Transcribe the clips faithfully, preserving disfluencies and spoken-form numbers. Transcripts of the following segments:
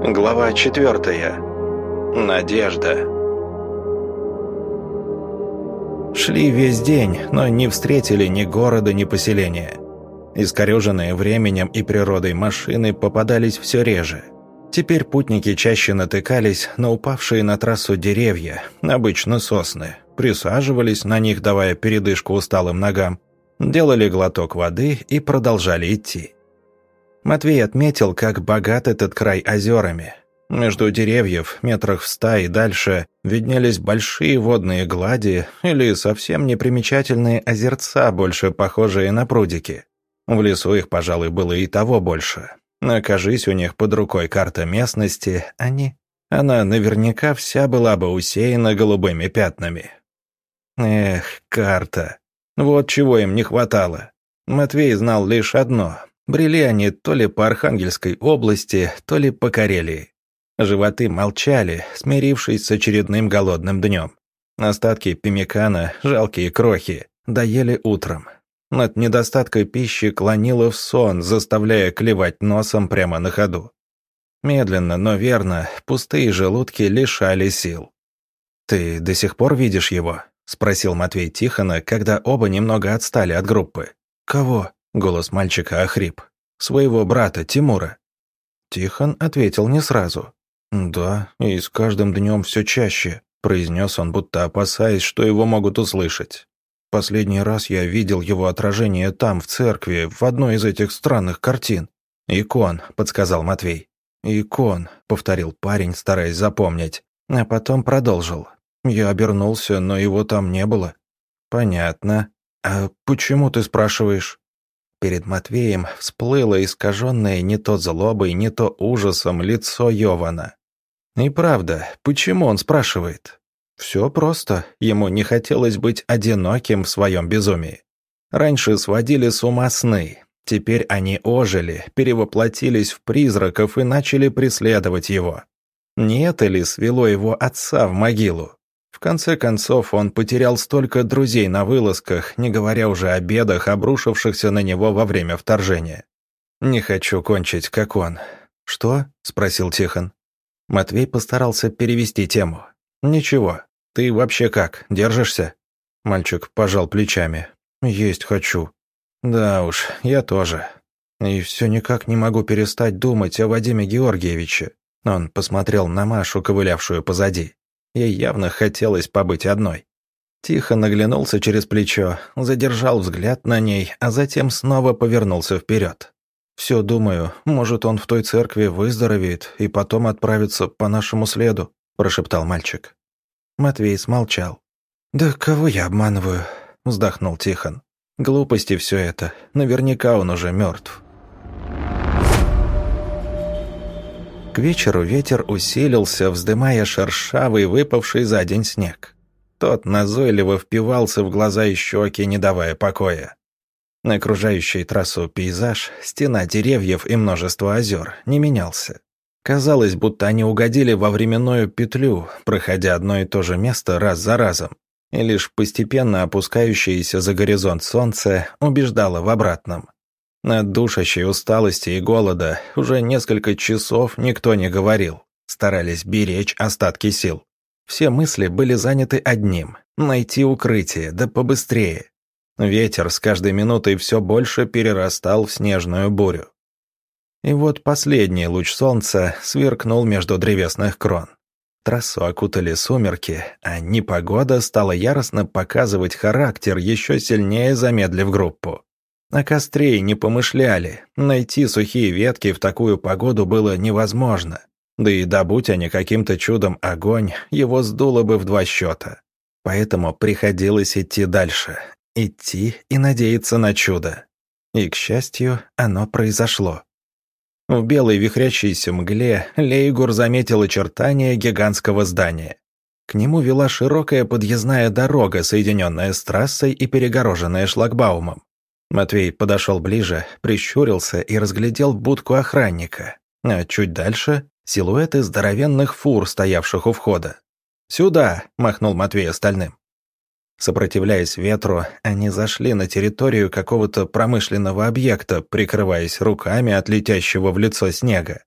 Глава четвертая. Надежда. Шли весь день, но не встретили ни города, ни поселения. Искорёженные временем и природой машины попадались все реже. Теперь путники чаще натыкались на упавшие на трассу деревья, обычно сосны, присаживались на них, давая передышку усталым ногам, делали глоток воды и продолжали идти. Матвей отметил, как богат этот край озерами. Между деревьев, метрах в ста и дальше, виднелись большие водные глади или совсем непримечательные озерца, больше похожие на прудики. В лесу их, пожалуй, было и того больше. Окажись у них под рукой карта местности, они... Она наверняка вся была бы усеяна голубыми пятнами. Эх, карта. Вот чего им не хватало. Матвей знал лишь одно. Брели они то ли по Архангельской области, то ли по Карелии. Животы молчали, смирившись с очередным голодным днем. Остатки пеммикана, жалкие крохи, доели утром. От недостатка пищи клонило в сон, заставляя клевать носом прямо на ходу. Медленно, но верно, пустые желудки лишали сил. «Ты до сих пор видишь его?» — спросил Матвей Тихона, когда оба немного отстали от группы. «Кого?» — голос мальчика охрип. «Своего брата, Тимура». Тихон ответил не сразу. «Да, и с каждым днем все чаще», — произнес он, будто опасаясь, что его могут услышать. «Последний раз я видел его отражение там, в церкви, в одной из этих странных картин». «Икон», — подсказал Матвей. «Икон», — повторил парень, стараясь запомнить, а потом продолжил. «Я обернулся, но его там не было». «Понятно. А почему ты спрашиваешь?» Перед Матвеем всплыло искаженное не то злобой, не то ужасом лицо Йована. И правда, почему он спрашивает? Все просто, ему не хотелось быть одиноким в своем безумии. Раньше сводили с ума сны, теперь они ожили, перевоплотились в призраков и начали преследовать его. Не это ли свело его отца в могилу? В конце концов, он потерял столько друзей на вылазках, не говоря уже о бедах, обрушившихся на него во время вторжения. «Не хочу кончить, как он». «Что?» — спросил Тихон. Матвей постарался перевести тему. «Ничего. Ты вообще как, держишься?» Мальчик пожал плечами. «Есть хочу». «Да уж, я тоже. И все никак не могу перестать думать о Вадиме Георгиевиче». Он посмотрел на Машу, ковылявшую позади. Ей явно хотелось побыть одной. Тихо наглянулся через плечо, задержал взгляд на ней, а затем снова повернулся вперед. «Все думаю, может, он в той церкви выздоровеет и потом отправится по нашему следу», – прошептал мальчик. Матвей смолчал. «Да кого я обманываю?» – вздохнул Тихон. «Глупости все это. Наверняка он уже мертв». К вечеру ветер усилился, вздымая шершавый, выпавший за день снег. Тот назойливо впивался в глаза и щеки, не давая покоя. Окружающий трассу пейзаж, стена деревьев и множество озер не менялся. Казалось, будто они угодили во временную петлю, проходя одно и то же место раз за разом, и лишь постепенно опускающееся за горизонт солнце убеждало в обратном. От душащей усталости и голода уже несколько часов никто не говорил, старались беречь остатки сил. Все мысли были заняты одним – найти укрытие, да побыстрее. Ветер с каждой минутой все больше перерастал в снежную бурю. И вот последний луч солнца сверкнул между древесных крон. Трассу окутали сумерки, а непогода стала яростно показывать характер, еще сильнее замедлив группу. О костре не помышляли, найти сухие ветки в такую погоду было невозможно. Да и добудь они каким-то чудом огонь, его сдуло бы в два счета. Поэтому приходилось идти дальше, идти и надеяться на чудо. И, к счастью, оно произошло. В белой вихрящейся мгле Лейгур заметил очертания гигантского здания. К нему вела широкая подъездная дорога, соединенная с трассой и перегороженная шлагбаумом. Матвей подошел ближе, прищурился и разглядел будку охранника, а чуть дальше — силуэты здоровенных фур, стоявших у входа. «Сюда!» — махнул Матвей остальным. Сопротивляясь ветру, они зашли на территорию какого-то промышленного объекта, прикрываясь руками от летящего в лицо снега.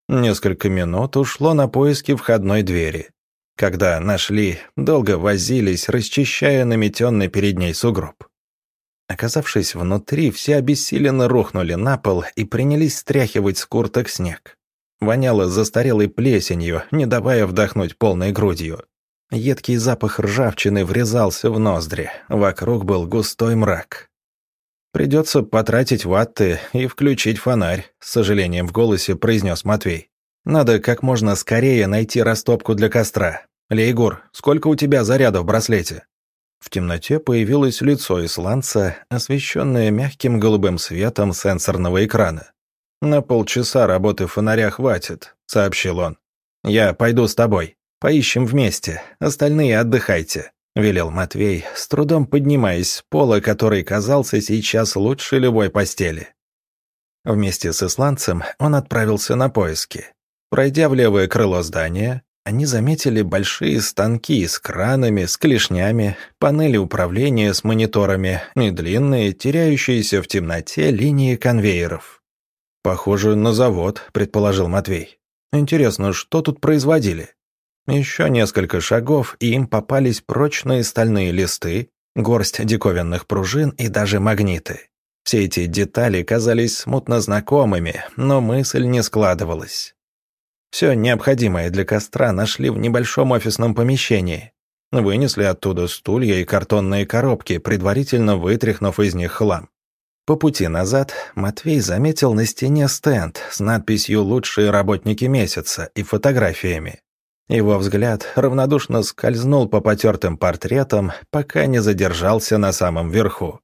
Несколько минут ушло на поиски входной двери. Когда нашли, долго возились, расчищая наметенный перед ней сугроб. Оказавшись внутри, все обессиленно рухнули на пол и принялись стряхивать с курток снег. Воняло застарелой плесенью, не давая вдохнуть полной грудью. Едкий запах ржавчины врезался в ноздри, вокруг был густой мрак. «Придется потратить ватты и включить фонарь», — с сожалением в голосе произнес Матвей. «Надо как можно скорее найти растопку для костра. Лейгур, сколько у тебя зарядов в браслете?» В темноте появилось лицо исландца, освещенное мягким голубым светом сенсорного экрана. «На полчаса работы фонаря хватит», — сообщил он. «Я пойду с тобой. Поищем вместе. Остальные отдыхайте», — велел Матвей, с трудом поднимаясь с пола, который казался сейчас лучше любой постели. Вместе с исландцем он отправился на поиски. Пройдя в левое крыло здания, они заметили большие станки с кранами, с клешнями, панели управления с мониторами и длинные, теряющиеся в темноте линии конвейеров. «Похоже на завод», — предположил Матвей. «Интересно, что тут производили?» Еще несколько шагов, и им попались прочные стальные листы, горсть диковинных пружин и даже магниты. Все эти детали казались смутно знакомыми, но мысль не складывалась. Все необходимое для костра нашли в небольшом офисном помещении. Вынесли оттуда стулья и картонные коробки, предварительно вытряхнув из них хлам. По пути назад Матвей заметил на стене стенд с надписью «Лучшие работники месяца» и фотографиями. Его взгляд равнодушно скользнул по потертым портретам, пока не задержался на самом верху.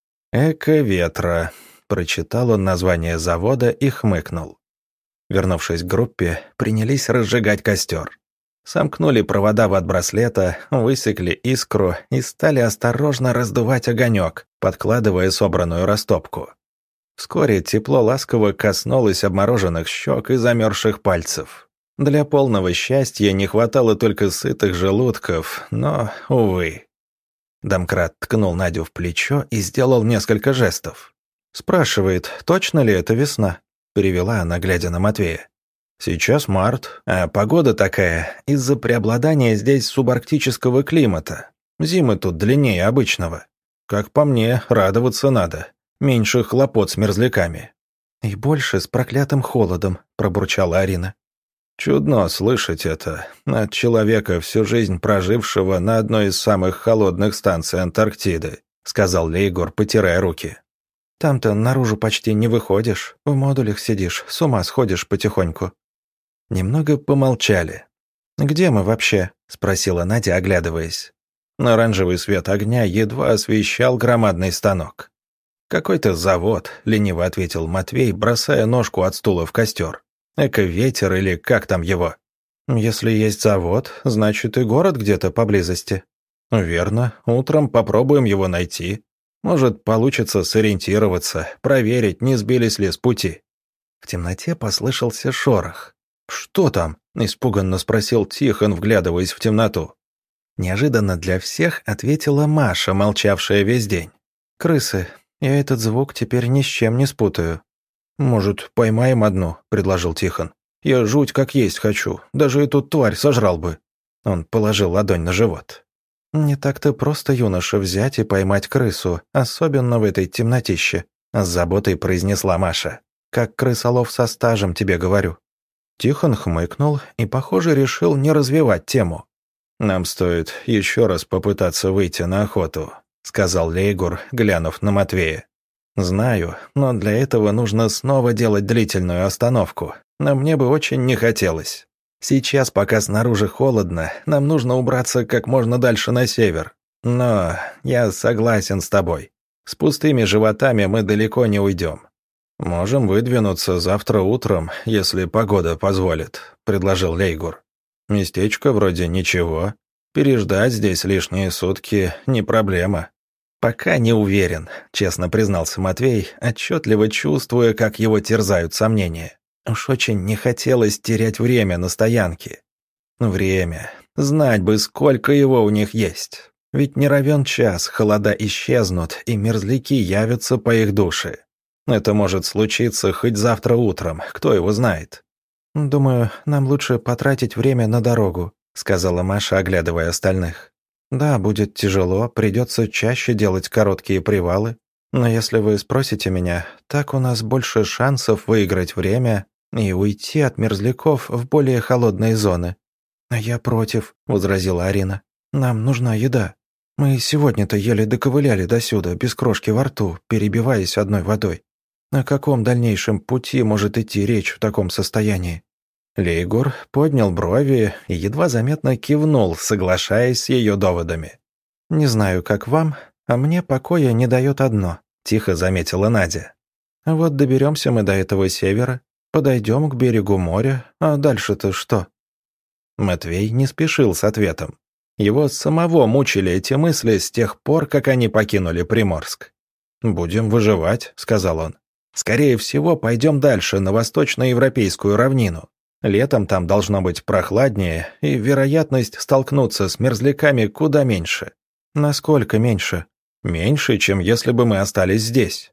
«Эко ветра», — прочитал он название завода и хмыкнул. Вернувшись к группе, принялись разжигать костер. Сомкнули провода от браслета, высекли искру и стали осторожно раздувать огонек, подкладывая собранную растопку. Вскоре тепло ласково коснулось обмороженных щек и замерзших пальцев. Для полного счастья не хватало только сытых желудков, но, увы. Домкрат ткнул Надю в плечо и сделал несколько жестов. «Спрашивает, точно ли это весна?» — перевела она, глядя на Матвея. «Сейчас март, а погода такая из-за преобладания здесь субарктического климата. Зимы тут длиннее обычного. Как по мне, радоваться надо. Меньше хлопот с мерзляками». «И больше с проклятым холодом», — пробурчала Арина. «Чудно слышать это от человека, всю жизнь прожившего на одной из самых холодных станций Антарктиды», — сказал Лейгор, потирая руки. «Там-то наружу почти не выходишь, в модулях сидишь, с ума сходишь потихоньку». Немного помолчали. «Где мы вообще?» — спросила Надя, оглядываясь. Оранжевый свет огня едва освещал громадный станок. «Какой-то завод», — лениво ответил Матвей, бросая ножку от стула в костер. «Эко-ветер или как там его?» «Если есть завод, значит и город где-то поблизости». «Верно. Утром попробуем его найти. Может, получится сориентироваться, проверить, не сбились ли с пути». В темноте послышался шорох. «Что там?» — испуганно спросил Тихон, вглядываясь в темноту. Неожиданно для всех ответила Маша, молчавшая весь день. «Крысы. Я этот звук теперь ни с чем не спутаю». «Может, поймаем одну?» — предложил Тихон. «Я жуть как есть хочу. Даже эту тварь сожрал бы». Он положил ладонь на живот. «Не так-то просто, юноша, взять и поймать крысу, особенно в этой темнотище», — с заботой произнесла Маша. «Как крысолов со стажем, тебе говорю». Тихон хмыкнул и, похоже, решил не развивать тему. «Нам стоит еще раз попытаться выйти на охоту», — сказал Лейгур, глянув на Матвея. «Знаю, но для этого нужно снова делать длительную остановку, но мне бы очень не хотелось. Сейчас, пока снаружи холодно, нам нужно убраться как можно дальше на север. Но я согласен с тобой. С пустыми животами мы далеко не уйдем. Можем выдвинуться завтра утром, если погода позволит», — предложил Лейгур. «Местечко вроде ничего. Переждать здесь лишние сутки не проблема». «Пока не уверен», — честно признался Матвей, отчетливо чувствуя, как его терзают сомнения. Уж очень не хотелось терять время на стоянке. Время. Знать бы, сколько его у них есть. Ведь не равен час, холода исчезнут, и мерзляки явятся по их душе. Это может случиться хоть завтра утром, кто его знает. «Думаю, нам лучше потратить время на дорогу», — сказала Маша, оглядывая остальных. «Да, будет тяжело, придется чаще делать короткие привалы. Но если вы спросите меня, так у нас больше шансов выиграть время и уйти от мерзляков в более холодные зоны». «А я против», — возразила Арина. «Нам нужна еда. Мы сегодня-то еле доковыляли досюда, без крошки во рту, перебиваясь одной водой. О каком дальнейшем пути может идти речь в таком состоянии?» Лейгур поднял брови и едва заметно кивнул, соглашаясь с ее доводами. «Не знаю, как вам, а мне покоя не дает одно», — тихо заметила Надя. «Вот доберемся мы до этого севера, подойдем к берегу моря, а дальше-то что?» Матвей не спешил с ответом. Его самого мучили эти мысли с тех пор, как они покинули Приморск. «Будем выживать», — сказал он. «Скорее всего, пойдем дальше, на восточноевропейскую равнину. Летом там должно быть прохладнее, и вероятность столкнуться с мерзляками куда меньше». «Насколько меньше?» «Меньше, чем если бы мы остались здесь».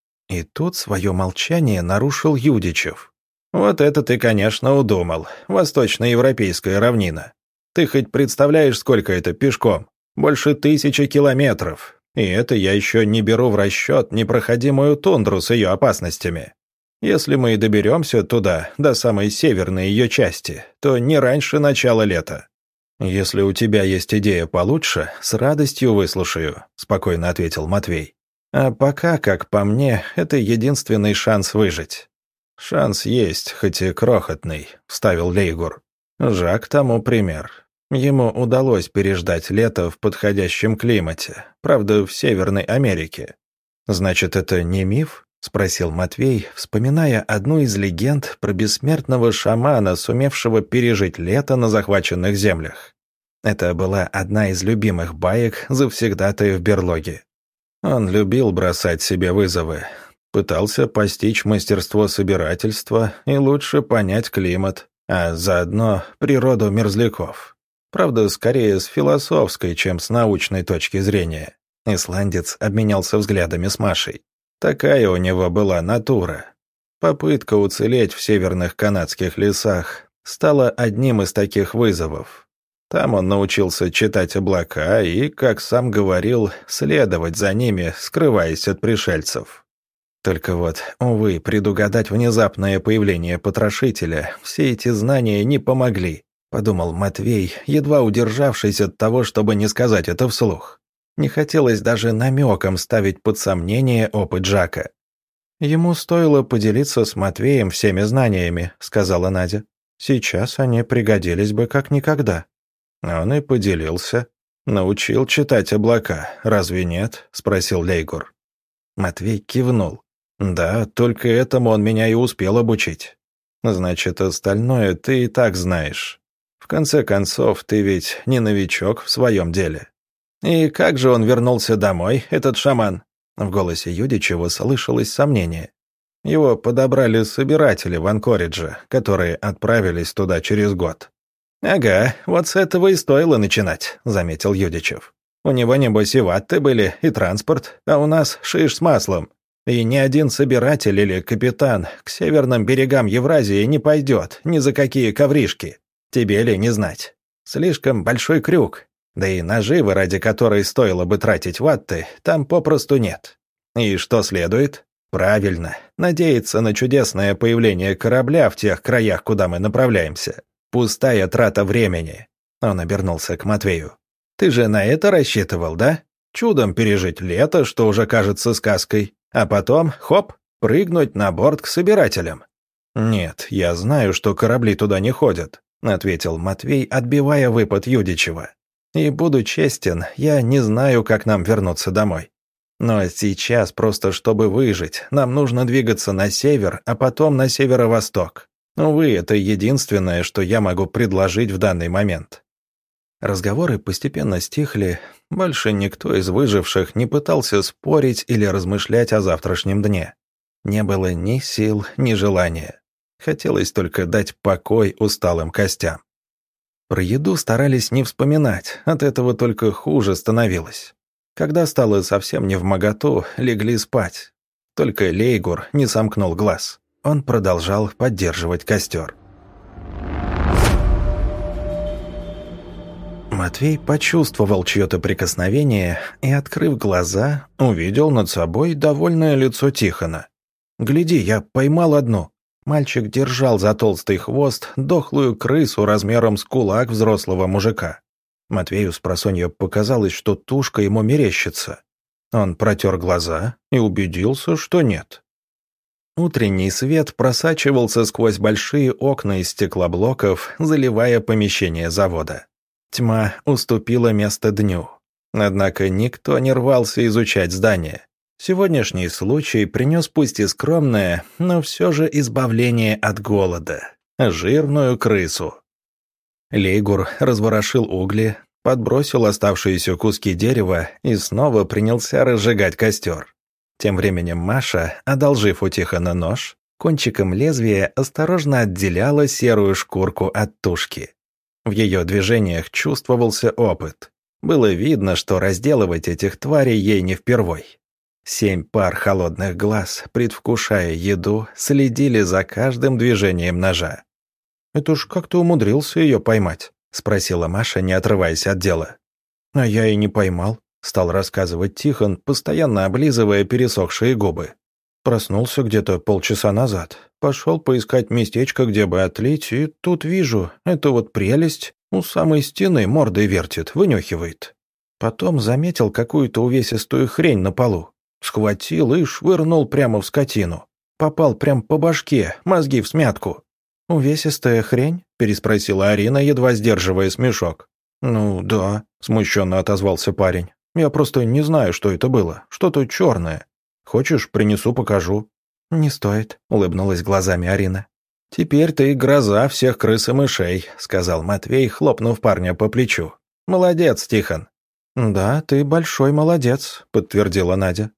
И тут свое молчание нарушил Юдичев. «Вот это ты, конечно, удумал. Восточноевропейская равнина. Ты хоть представляешь, сколько это пешком? Больше тысячи километров. И это я еще не беру в расчет непроходимую тундру с ее опасностями. Если мы и доберемся туда, до самой северной ее части, то не раньше начала лета». «Если у тебя есть идея получше, с радостью выслушаю», — спокойно ответил Матвей. «А пока, как по мне, это единственный шанс выжить». «Шанс есть, хоть и крохотный», — вставил Лейгур. «Жак тому пример. Ему удалось переждать лето в подходящем климате, правда, в Северной Америке». «Значит, это не миф?» — спросил Матвей, вспоминая одну из легенд про бессмертного шамана, сумевшего пережить лето на захваченных землях. Это была одна из любимых баек завсегдатаев берлоги. Он любил бросать себе вызовы, пытался постичь мастерство собирательства и лучше понять климат, а заодно природу мерзляков. Правда, скорее с философской, чем с научной точки зрения. Исландец обменялся взглядами с Машей. Такая у него была натура. Попытка уцелеть в северных канадских лесах стала одним из таких вызовов. Там он научился читать облака и, как сам говорил, следовать за ними, скрываясь от пришельцев. Только вот, увы, предугадать внезапное появление потрошителя все эти знания не помогли, подумал Матвей, едва удержавшись от того, чтобы не сказать это вслух. Не хотелось даже намеком ставить под сомнение опыт Жака. «Ему стоило поделиться с Матвеем всеми знаниями», — сказала Надя. «Сейчас они пригодились бы как никогда». Он и поделился. «Научил читать облака, разве нет?» — спросил Лейгур. Матвей кивнул. «Да, только этому он меня и успел обучить». «Значит, остальное ты и так знаешь. В конце концов, ты ведь не новичок в своем деле». «И как же он вернулся домой, этот шаман?» В голосе Юдичева слышалось сомнение. Его подобрали собиратели в Анкоридже, которые отправились туда через год. «Ага, вот с этого и стоило начинать», — заметил Юдичев. «У него, небось, и ватты были, и транспорт, а у нас шиш с маслом. И ни один собиратель или капитан к северным берегам Евразии не пойдет ни за какие ковришки. Тебе ли не знать? Слишком большой крюк. Да и наживы, ради которой стоило бы тратить ватты, там попросту нет. И что следует? Правильно, надеяться на чудесное появление корабля в тех краях, куда мы направляемся. Пустая трата времени». Он обернулся к Матвею. «Ты же на это рассчитывал, да? Чудом пережить лето, что уже кажется сказкой, а потом, хоп, прыгнуть на борт к собирателям». «Нет, я знаю, что корабли туда не ходят», — ответил Матвей, отбивая выпад Юдичева. «И буду честен, я не знаю, как нам вернуться домой. Но сейчас, просто чтобы выжить, нам нужно двигаться на север, а потом на северо-восток. Увы, это единственное, что я могу предложить в данный момент». Разговоры постепенно стихли, больше никто из выживших не пытался спорить или размышлять о завтрашнем дне. Не было ни сил, ни желания. Хотелось только дать покой усталым костям. Про еду старались не вспоминать, от этого только хуже становилось. Когда стало совсем невмоготу, легли спать. Только Лейгур не сомкнул глаз. Он продолжал поддерживать костер. Матвей почувствовал чье-то прикосновение и, открыв глаза, увидел над собой довольное лицо Тихона. «Гляди, я поймал одну». Мальчик держал за толстый хвост дохлую крысу размером с кулак взрослого мужика. Матвею спросонья показалось, что тушка ему мерещится. Он протер глаза и убедился, что нет. Утренний свет просачивался сквозь большие окна из стеклоблоков, заливая помещение завода. Тьма уступила место дню. Однако никто не рвался изучать здание. Сегодняшний случай принес пусть и скромное, но все же избавление от голода. Жирную крысу. Лейгур разворошил угли, подбросил оставшиеся куски дерева и снова принялся разжигать костер. Тем временем Маша, одолжив у Тихона нож, кончиком лезвия осторожно отделяла серую шкурку от тушки. В ее движениях чувствовался опыт. Было видно, что разделывать этих тварей ей не впервой. Семь пар холодных глаз, предвкушая еду, следили за каждым движением ножа. «Это ж как ты умудрился ее поймать?» — спросила Маша, не отрываясь от дела. «А я и не поймал», — стал рассказывать Тихон, постоянно облизывая пересохшие губы. «Проснулся где-то полчаса назад. Пошел поискать местечко, где бы отлить, и тут вижу, это вот прелесть у самой стены мордой вертит, вынюхивает. Потом заметил какую-то увесистую хрень на полу. Схватил и швырнул прямо в скотину. Попал прям по башке, мозги всмятку». «Увесистая хрень?» — переспросила Арина, едва сдерживая смешок. «Ну да», — смущенно отозвался парень. «Я просто не знаю, что это было. Что-то черное. Хочешь, принесу, покажу?» «Не стоит», — улыбнулась глазами Арина. «Теперь ты гроза всех крыс и мышей», — сказал Матвей, хлопнув парня по плечу. «Молодец, Тихон». «Да, ты большой молодец», — подтвердила Надя.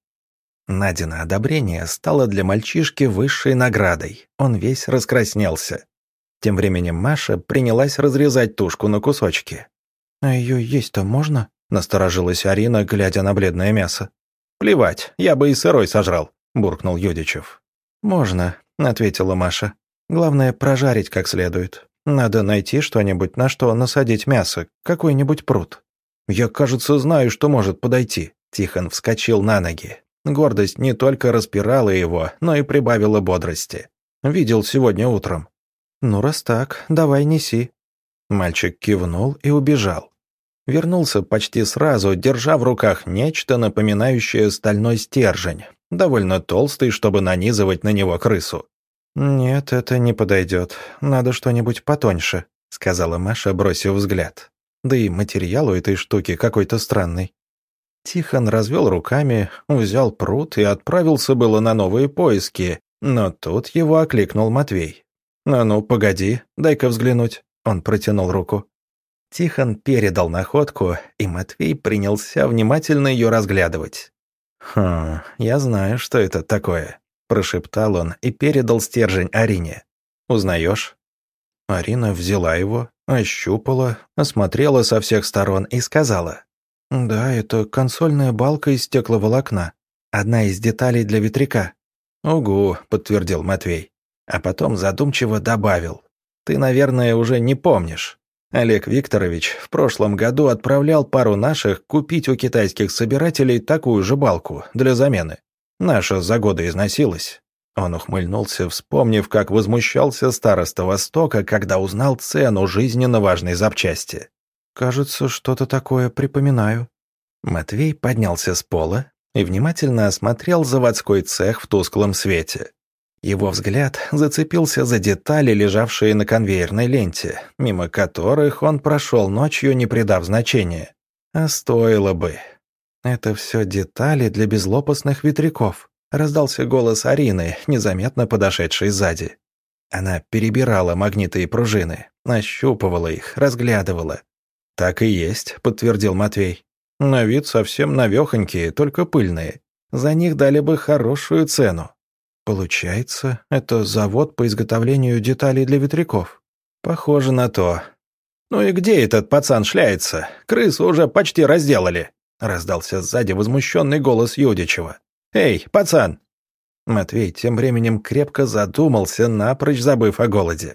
Надина одобрение стало для мальчишки высшей наградой. Он весь раскраснелся. Тем временем Маша принялась разрезать тушку на кусочки. «А ее есть-то можно?» — насторожилась Арина, глядя на бледное мясо. «Плевать, я бы и сырой сожрал», — буркнул Юдичев. «Можно», — ответила Маша. «Главное, прожарить как следует. Надо найти что-нибудь, на что насадить мясо, какой-нибудь пруд». «Я, кажется, знаю, что может подойти». Тихон вскочил на ноги. Гордость не только распирала его, но и прибавила бодрости. «Видел сегодня утром». «Ну, раз так, давай неси». Мальчик кивнул и убежал. Вернулся почти сразу, держа в руках нечто, напоминающее стальной стержень, довольно толстый, чтобы нанизывать на него крысу. «Нет, это не подойдет. Надо что-нибудь потоньше», — сказала Маша, бросив взгляд. «Да и материал у этой штуки какой-то странный». Тихон развел руками, взял пруд и отправился было на новые поиски, но тут его окликнул Матвей. «А ну, погоди, дай-ка взглянуть». Он протянул руку. Тихон передал находку, и Матвей принялся внимательно ее разглядывать. «Хм, я знаю, что это такое», — прошептал он и передал стержень Арине. «Узнаешь?» Арина взяла его, ощупала, осмотрела со всех сторон и сказала: «Да, это консольная балка из стекловолокна. Одна из деталей для ветряка». «Угу», — подтвердил Матвей. А потом задумчиво добавил: «Ты, наверное, уже не помнишь. Олег Викторович в прошлом году отправлял пару наших купить у китайских собирателей такую же балку для замены. Наша за годы износилась». Он ухмыльнулся, вспомнив, как возмущался староста Востока, когда узнал цену жизненно важной запчасти. «Кажется, что-то такое припоминаю». Матвей поднялся с пола и внимательно осмотрел заводской цех в тусклом свете. Его взгляд зацепился за детали, лежавшие на конвейерной ленте, мимо которых он прошел ночью, не придав значения. А стоило бы. «Это все детали для безлопастных ветряков», — раздался голос Арины, незаметно подошедшей сзади. Она перебирала магниты и пружины, ощупывала их, разглядывала. «Так и есть», — подтвердил Матвей. «На вид совсем навехонькие, только пыльные. За них дали бы хорошую цену». «Получается, это завод по изготовлению деталей для ветряков?» «Похоже на то». «Ну и где этот пацан шляется? Крысу уже почти разделали», — раздался сзади возмущенный голос Юдичева. «Эй, пацан!» Матвей тем временем крепко задумался, напрочь забыв о голоде.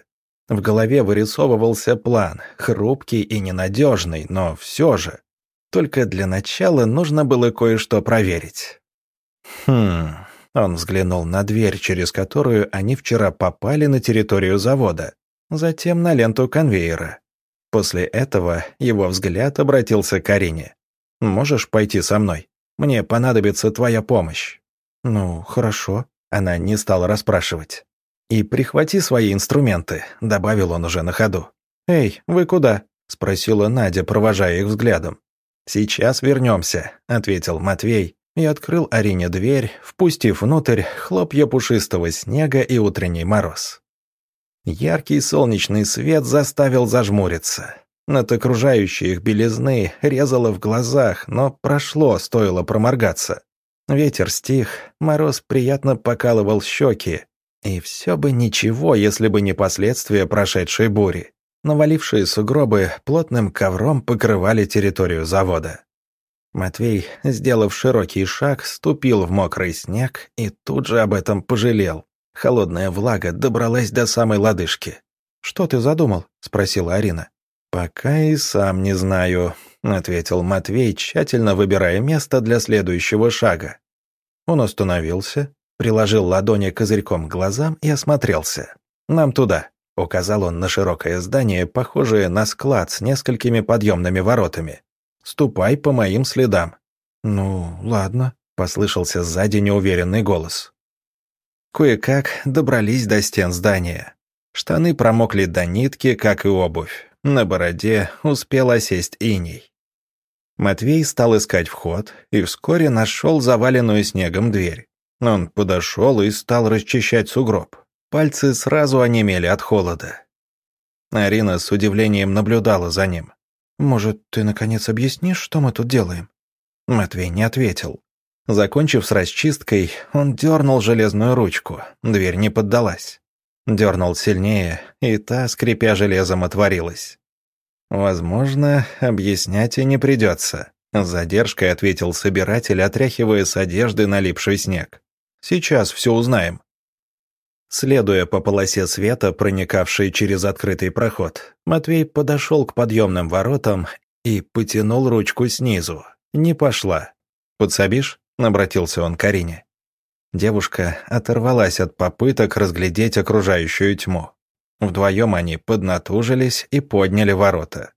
В голове вырисовывался план, хрупкий и ненадежный, но все же. Только для начала нужно было кое-что проверить. Хм... Он взглянул на дверь, через которую они вчера попали на территорию завода, затем на ленту конвейера. После этого его взгляд обратился к Арине. «Можешь пойти со мной? Мне понадобится твоя помощь». «Ну, хорошо». Она не стала расспрашивать. «И прихвати свои инструменты», — добавил он уже на ходу. «Эй, вы куда?» — спросила Надя, провожая их взглядом. «Сейчас вернемся», — ответил Матвей и открыл Арине дверь, впустив внутрь хлопья пушистого снега и утренний мороз. Яркий солнечный свет заставил зажмуриться. От окружающей их белизны резало в глазах, но прошло, стоило проморгаться. Ветер стих, мороз приятно покалывал щеки. И все бы ничего, если бы не последствия прошедшей бури. Навалившие сугробы плотным ковром покрывали территорию завода. Матвей, сделав широкий шаг, ступил в мокрый снег и тут же об этом пожалел. Холодная влага добралась до самой лодыжки. «Что ты задумал?» — спросила Арина. «Пока и сам не знаю», — ответил Матвей, тщательно выбирая место для следующего шага. Он остановился, приложил ладони козырьком к глазам и осмотрелся. «Нам туда», — указал он на широкое здание, похожее на склад с несколькими подъемными воротами. «Ступай по моим следам». «Ну, ладно», — послышался сзади неуверенный голос. Кое-как добрались до стен здания. Штаны промокли до нитки, как и обувь. На бороде успел осесть иней. Матвей стал искать вход и вскоре нашел заваленную снегом дверь. Он подошел и стал расчищать сугроб. Пальцы сразу онемели от холода. Арина с удивлением наблюдала за ним. «Может, ты, наконец, объяснишь, что мы тут делаем?» Матвей не ответил. Закончив с расчисткой, он дернул железную ручку. Дверь не поддалась. Дернул сильнее, и та, скрипя железом, отворилась. «Возможно, объяснять и не придется», — с задержкой ответил собиратель, отряхивая с одежды налипший снег. «Сейчас все узнаем». Следуя по полосе света, проникавшей через открытый проход, Матвей подошел к подъемным воротам и потянул ручку снизу. Не пошла. «Подсобишь?» — обратился он к Арине. Девушка оторвалась от попыток разглядеть окружающую тьму. Вдвоем они поднатужились и подняли ворота.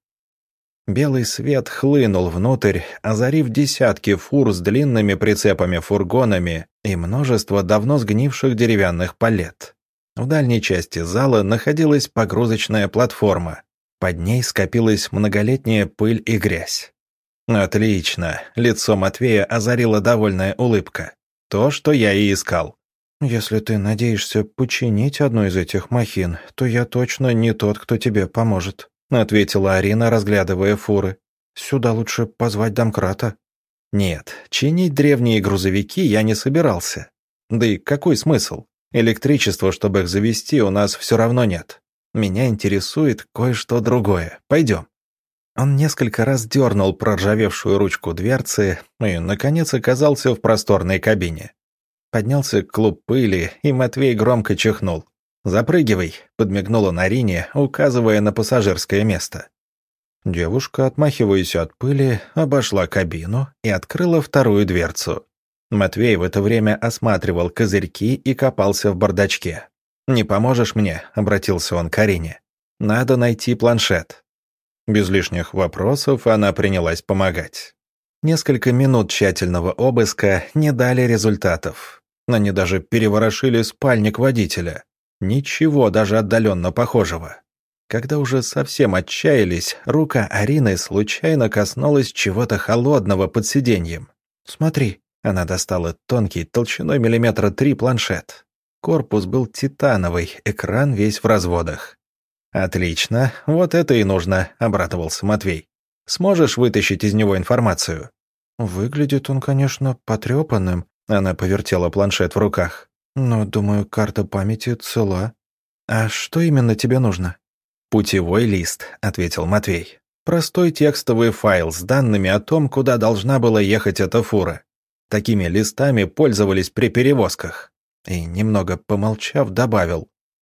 Белый свет хлынул внутрь, озарив десятки фур с длинными прицепами-фургонами и множество давно сгнивших деревянных палет. В дальней части зала находилась погрузочная платформа. Под ней скопилась многолетняя пыль и грязь. «Отлично!» — лицо Матвея озарила довольная улыбка. «То, что я и искал». «Если ты надеешься починить одну из этих махин, то я точно не тот, кто тебе поможет», — ответила Арина, разглядывая фуры. «Сюда лучше позвать домкрата». «Нет, чинить древние грузовики я не собирался. Да и какой смысл? Электричества, чтобы их завести, у нас все равно нет. Меня интересует кое-что другое. Пойдем». Он несколько раз дернул проржавевшую ручку дверцы и, наконец, оказался в просторной кабине. Поднялся клуб пыли, и Матвей громко чихнул. «Запрыгивай», — подмигнула Арине, указывая на пассажирское место. Девушка, отмахиваясь от пыли, обошла кабину и открыла вторую дверцу. Матвей в это время осматривал козырьки и копался в бардачке. «Не поможешь мне?» — обратился он к Арине. «Надо найти планшет». Без лишних вопросов она принялась помогать. Несколько минут тщательного обыска не дали результатов. Они даже переворошили спальник водителя. Ничего даже отдаленно похожего. Когда уже совсем отчаялись, рука Арины случайно коснулась чего-то холодного под сиденьем. «Смотри», — она достала тонкий, толщиной миллиметра три планшет. Корпус был титановый, экран весь в разводах. «Отлично, вот это и нужно», — обрадовался Матвей. «Сможешь вытащить из него информацию?» «Выглядит он, конечно, потрепанным», — она повертела планшет в руках. «Но, думаю, карта памяти цела». «А что именно тебе нужно?» «Путевой лист», — ответил Матвей. «Простой текстовый файл с данными о том, куда должна была ехать эта фура. Такими листами пользовались при перевозках». И, немного помолчав, добавил.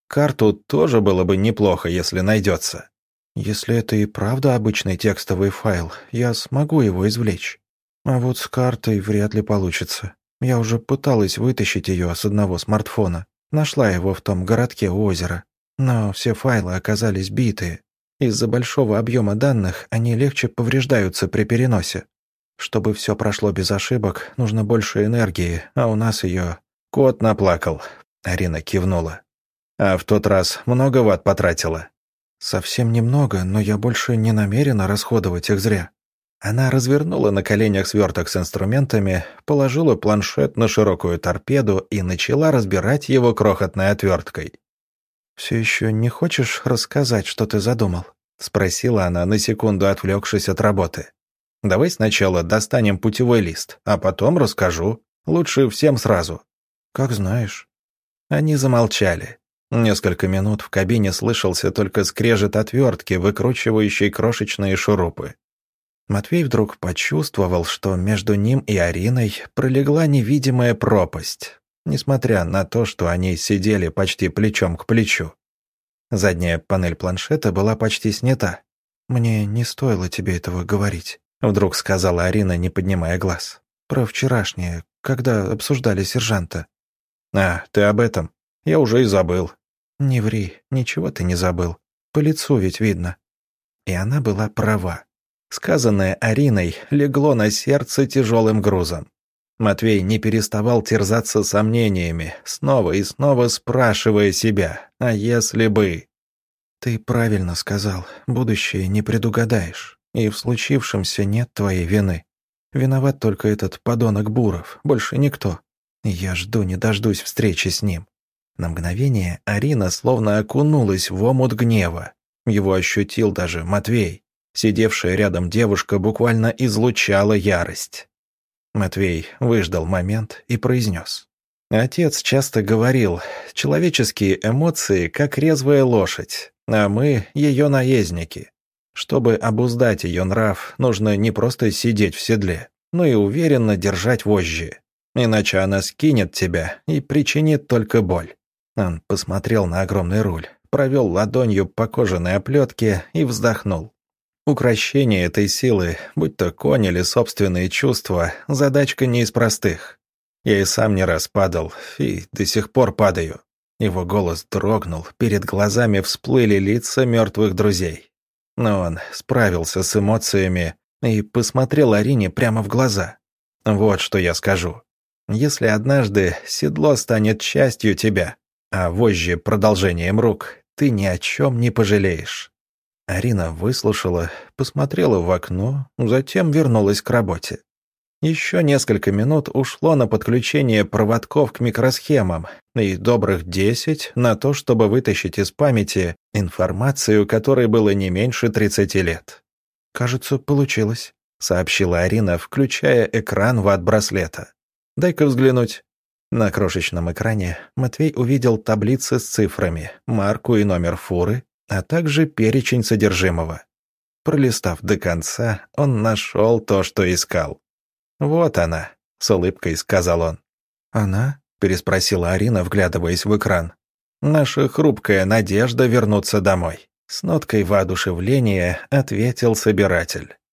Карту тоже было бы неплохо, если найдется. Если это и правда обычный текстовый файл, я смогу его извлечь. А вот с картой вряд ли получится. Я уже пыталась вытащить ее с одного смартфона. Нашла его в том городке у озера. Но все файлы оказались битые. Из-за большого объема данных они легче повреждаются при переносе. Чтобы все прошло без ошибок, нужно больше энергии, а у нас ее... Кот наплакал. Арина кивнула. А в тот раз много ватт потратила? Совсем немного, но я больше не намерена расходовать их зря. Она развернула на коленях сверток с инструментами, положила планшет на широкую торпеду и начала разбирать его крохотной отверткой. «Все еще не хочешь рассказать, что ты задумал?» — спросила она, на секунду отвлекшись от работы. «Давай сначала достанем путевой лист, а потом расскажу. Лучше всем сразу». «Как знаешь». Они замолчали. Несколько минут в кабине слышался только скрежет отвертки, выкручивающей крошечные шурупы. Матвей вдруг почувствовал, что между ним и Ариной пролегла невидимая пропасть, несмотря на то, что они сидели почти плечом к плечу. Задняя панель планшета была почти снята. «Мне не стоило тебе этого говорить», — вдруг сказала Арина, не поднимая глаз. «Про вчерашнее, когда обсуждали сержанта». «А, ты об этом? Я уже и забыл». «Не ври, ничего ты не забыл. По лицу ведь видно». И она была права. Сказанное Ариной легло на сердце тяжелым грузом. Матвей не переставал терзаться сомнениями, снова и снова спрашивая себя, а если бы... «Ты правильно сказал, будущее не предугадаешь, и в случившемся нет твоей вины. Виноват только этот подонок Буров, больше никто. И я жду не дождусь встречи с ним». На мгновение Арина словно окунулась в омут гнева. Его ощутил даже Матвей. Сидевшая рядом девушка буквально излучала ярость. Матвей выждал момент и произнес. Отец часто говорил, человеческие эмоции как резвая лошадь, а мы ее наездники. Чтобы обуздать ее нрав, нужно не просто сидеть в седле, но и уверенно держать вожжи. Иначе она скинет тебя и причинит только боль. Он посмотрел на огромный руль, провел ладонью по кожаной оплетке и вздохнул. Укрощение этой силы, будь то конь или собственные чувства, задачка не из простых. Я и сам не раз падал, и до сих пор падаю. Его голос дрогнул, перед глазами всплыли лица мертвых друзей. Но он справился с эмоциями и посмотрел Арине прямо в глаза. Вот что я скажу. Если однажды седло станет частью тебя, а вожжи продолжением рук, ты ни о чем не пожалеешь. Арина выслушала, посмотрела в окно, затем вернулась к работе. Еще несколько минут ушло на подключение проводков к микросхемам и добрых десять на то, чтобы вытащить из памяти информацию, которой было не меньше тридцати лет. «Кажется, получилось», — сообщила Арина, включая экран ватт-браслета. «Дай-ка взглянуть». На крошечном экране Матвей увидел таблицы с цифрами, марку и номер фуры, а также перечень содержимого. Пролистав до конца, он нашел то, что искал. «Вот она», — с улыбкой сказал он. «Она?» — переспросила Арина, вглядываясь в экран. «Наша хрупкая надежда вернуться домой», — с ноткой воодушевления ответил собиратель.